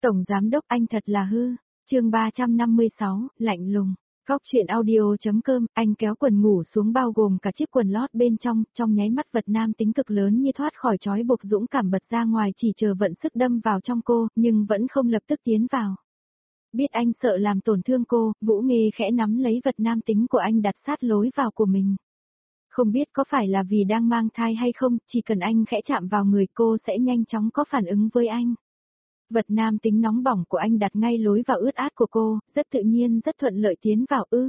Tổng giám đốc anh thật là hư. Chương 356, lạnh lùng. Góc truyện audio.com, anh kéo quần ngủ xuống bao gồm cả chiếc quần lót bên trong nháy mắt vật nam tính cực lớn như thoát khỏi trói buộc dũng cảm bật ra ngoài chỉ chờ vận sức đâm vào trong cô, nhưng vẫn không lập tức tiến vào. Biết anh sợ làm tổn thương cô, Vũ Nghê khẽ nắm lấy vật nam tính của anh đặt sát lối vào của mình. Không biết có phải là vì đang mang thai hay không, chỉ cần anh khẽ chạm vào người cô sẽ nhanh chóng có phản ứng với anh. Vật nam tính nóng bỏng của anh đặt ngay lối vào ướt át của cô, rất tự nhiên rất thuận lợi tiến vào ư.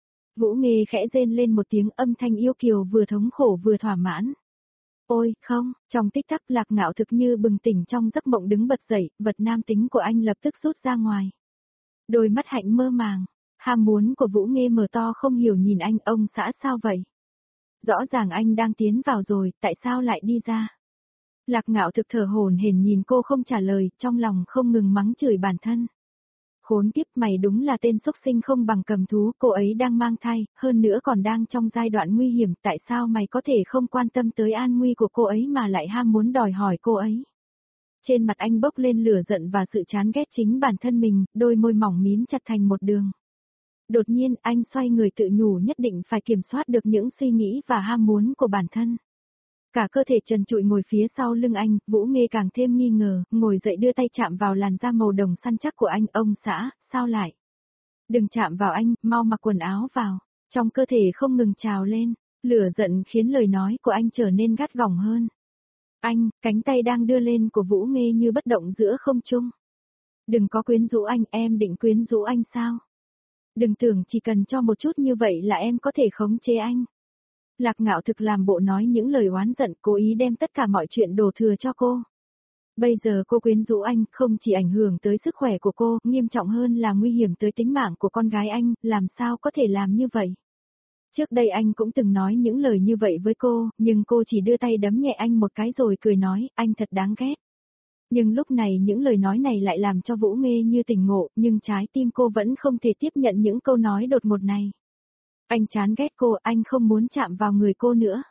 Vũ Nghê khẽ rên lên một tiếng âm thanh yêu kiều vừa thống khổ vừa thỏa mãn. Ôi, không, trong tích tắc Lạc Ngạo thực như bừng tỉnh trong giấc mộng đứng bật dậy, vật nam tính của anh lập tức rút ra ngoài. Đôi mắt hạnh mơ màng, ham muốn của Vũ Nghê mở to không hiểu nhìn anh, ông xã sao vậy? Rõ ràng anh đang tiến vào rồi, tại sao lại đi ra? Lạc Ngạo thực thở hổn hển nhìn cô không trả lời, trong lòng không ngừng mắng chửi bản thân. Khốn kiếp, mày đúng là tên xúc sinh không bằng cầm thú, cô ấy đang mang thai, hơn nữa còn đang trong giai đoạn nguy hiểm, tại sao mày có thể không quan tâm tới an nguy của cô ấy mà lại ham muốn đòi hỏi cô ấy? Trên mặt anh bốc lên lửa giận và sự chán ghét chính bản thân mình, đôi môi mỏng mím chặt thành một đường. Đột nhiên anh xoay người tự nhủ nhất định phải kiểm soát được những suy nghĩ và ham muốn của bản thân. Cả cơ thể trần trụi ngồi phía sau lưng anh, Vũ Nghê càng thêm nghi ngờ, ngồi dậy đưa tay chạm vào làn da màu đồng săn chắc của anh, ông xã, sao lại? Đừng chạm vào anh, mau mặc quần áo vào, trong cơ thể không ngừng trào lên, lửa giận khiến lời nói của anh trở nên gắt gỏng hơn. Anh, cánh tay đang đưa lên của Vũ Nghê như bất động giữa không trung. Đừng có quyến rũ anh, em định quyến rũ anh sao? Đừng tưởng chỉ cần cho một chút như vậy là em có thể khống chế anh. Lạc Ngạo thực làm bộ nói những lời oán giận, cố ý đem tất cả mọi chuyện đổ thừa cho cô. Bây giờ cô quyến rũ anh không chỉ ảnh hưởng tới sức khỏe của cô, nghiêm trọng hơn là nguy hiểm tới tính mạng của con gái anh, làm sao có thể làm như vậy? Trước đây anh cũng từng nói những lời như vậy với cô, nhưng cô chỉ đưa tay đấm nhẹ anh một cái rồi cười nói, anh thật đáng ghét. Nhưng lúc này những lời nói này lại làm cho Vũ Nghê như tỉnh ngộ, nhưng trái tim cô vẫn không thể tiếp nhận những câu nói đột ngột này. Anh chán ghét cô, anh không muốn chạm vào người cô nữa.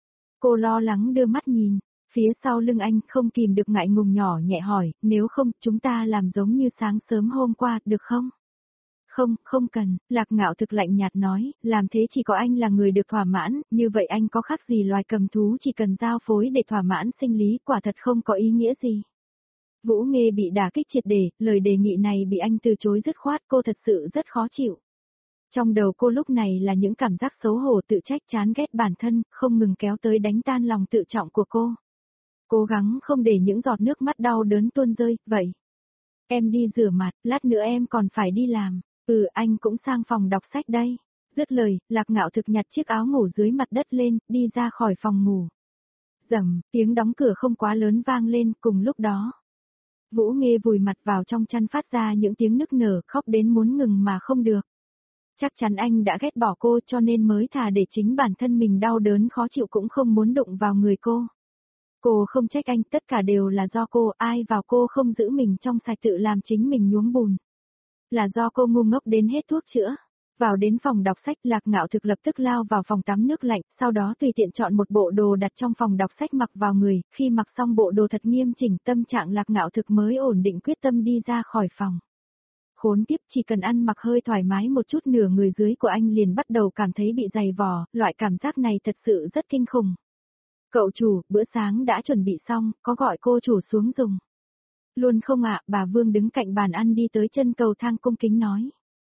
Cô lo lắng đưa mắt nhìn, phía sau lưng anh không kìm được ngại ngùng nhỏ nhẹ hỏi, nếu không chúng ta làm giống như sáng sớm hôm qua, được không? Không, không cần, Lạc Ngạo thực lạnh nhạt nói, làm thế chỉ có anh là người được thỏa mãn, như vậy anh có khác gì loài cầm thú chỉ cần giao phối để thỏa mãn sinh lý, quả thật không có ý nghĩa gì. Vũ Nghê bị đả kích triệt để, lời đề nghị này bị anh từ chối dứt khoát, cô thật sự rất khó chịu. Trong đầu cô lúc này là những cảm giác xấu hổ tự trách chán ghét bản thân, không ngừng kéo tới đánh tan lòng tự trọng của cô. Cố gắng không để những giọt nước mắt đau đớn tuôn rơi, vậy. Em đi rửa mặt, lát nữa em còn phải đi làm. Anh cũng sang phòng đọc sách đây. Dứt lời, Lạc Ngạo thực nhặt chiếc áo ngủ dưới mặt đất lên, đi ra khỏi phòng ngủ. Rầm, tiếng đóng cửa không quá lớn vang lên, cùng lúc đó. Vũ Nghê vùi mặt vào trong chăn phát ra những tiếng nức nở, khóc đến muốn ngừng mà không được. Chắc chắn anh đã ghét bỏ cô cho nên mới thà để chính bản thân mình đau đớn khó chịu cũng không muốn đụng vào người cô. Cô không trách anh, tất cả đều là do cô, ai vào cô không giữ mình trong sạch tự làm chính mình nhuốm bùn. Là do cô ngu ngốc đến hết thuốc chữa. Vào đến phòng đọc sách, Lạc Ngạo thực lập tức lao vào phòng tắm nước lạnh, sau đó tùy tiện chọn một bộ đồ đặt trong phòng đọc sách mặc vào người, khi mặc xong bộ đồ thật nghiêm chỉnh, tâm trạng Lạc Ngạo thực mới ổn định quyết tâm đi ra khỏi phòng. Khốn kiếp, chỉ cần ăn mặc hơi thoải mái một chút nửa người dưới của anh liền bắt đầu cảm thấy bị dày vò, loại cảm giác này thật sự rất kinh khủng. Cậu chủ, bữa sáng đã chuẩn bị xong, có gọi cô chủ xuống dùng. Luôn không ạ, bà Vương đứng cạnh bàn ăn đi tới chân cầu thang cung kính nói.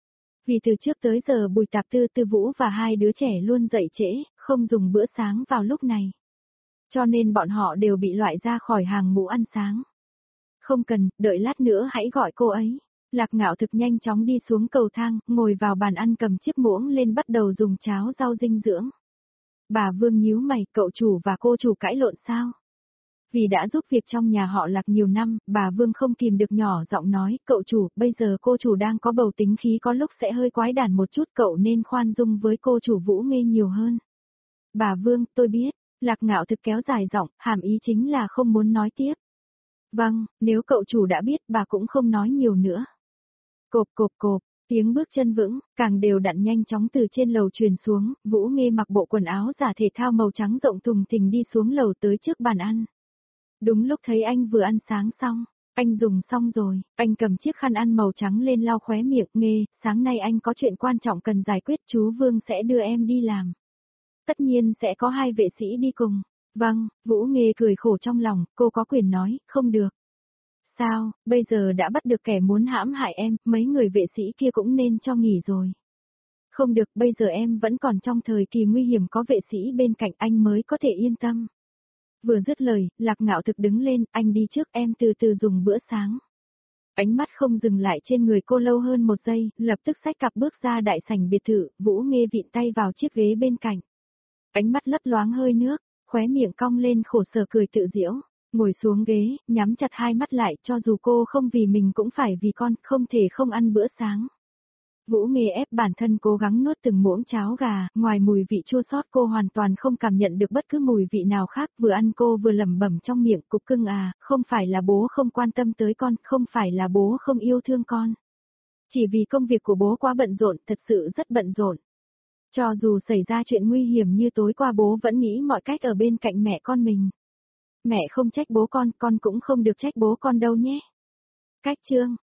Vì từ trước tới giờ Bùi Tạp Tư, Tư Vũ và hai đứa trẻ luôn dậy trễ, không dùng bữa sáng vào lúc này. Cho nên bọn họ đều bị loại ra khỏi hàng ngũ ăn sáng. Không cần, đợi lát nữa hãy gọi cô ấy. Lạc Ngạo thực nhanh chóng đi xuống cầu thang, ngồi vào bàn ăn cầm chiếc muỗng lên bắt đầu dùng cháo rau dinh dưỡng. Bà Vương nhíu mày, cậu chủ và cô chủ cãi lộn sao? Vì đã giúp việc trong nhà họ Lạc nhiều năm, bà Vương không kìm được nhỏ giọng nói, cậu chủ, bây giờ cô chủ đang có bầu tính khí có lúc sẽ hơi quái đản một chút, cậu nên khoan dung với cô chủ Vũ Nghê nhiều hơn. Bà Vương, tôi biết, Lạc Ngạo thực kéo dài giọng, hàm ý chính là không muốn nói tiếp. Vâng, nếu cậu chủ đã biết, bà cũng không nói nhiều nữa. Cộp cộp cộp, tiếng bước chân vững, càng đều đặn nhanh chóng từ trên lầu truyền xuống, Vũ Nghê mặc bộ quần áo giả thể thao màu trắng rộng thùng thình đi xuống lầu tới trước bàn ăn. Đúng lúc thấy anh vừa ăn sáng xong, Anh dùng xong rồi, anh cầm chiếc khăn ăn màu trắng lên lau khóe miệng, Nghê, sáng nay anh có chuyện quan trọng cần giải quyết, chú Vương sẽ đưa em đi làm. Tất nhiên sẽ có 2 vệ sĩ đi cùng. Vâng, Vũ Nghê cười khổ trong lòng, cô có quyền nói, không được. Sao, bây giờ đã bắt được kẻ muốn hãm hại em, mấy người vệ sĩ kia cũng nên cho nghỉ rồi. Không được, bây giờ em vẫn còn trong thời kỳ nguy hiểm, có vệ sĩ bên cạnh anh mới có thể yên tâm. Vừa dứt lời, Lạc Ngạo Thực đứng lên, anh đi trước, em từ từ dùng bữa sáng. Ánh mắt không dừng lại trên người cô lâu hơn một giây, lập tức xách cặp bước ra đại sảnh biệt thự, Vũ Nghê vịn tay vào chiếc ghế bên cạnh. Ánh mắt lấp loáng hơi nước, khóe miệng cong lên khổ sở cười tự giễu, ngồi xuống ghế, nhắm chặt hai mắt lại, cho dù cô không vì mình cũng phải vì con, không thể không ăn bữa sáng. Vũ Nghê ép bản thân cố gắng nuốt từng muỗng cháo gà, ngoài mùi vị chua xót cô hoàn toàn không cảm nhận được bất cứ mùi vị nào khác, vừa ăn cô vừa lẩm bẩm trong miệng, cục cưng à, không phải là bố không quan tâm tới con, không phải là bố không yêu thương con. Chỉ vì công việc của bố quá bận rộn, thật sự rất bận rộn. Cho dù xảy ra chuyện nguy hiểm như tối qua, bố vẫn nghĩ mọi cách ở bên cạnh mẹ con mình. Mẹ không trách bố con cũng không được trách bố con đâu nhé. Cách chương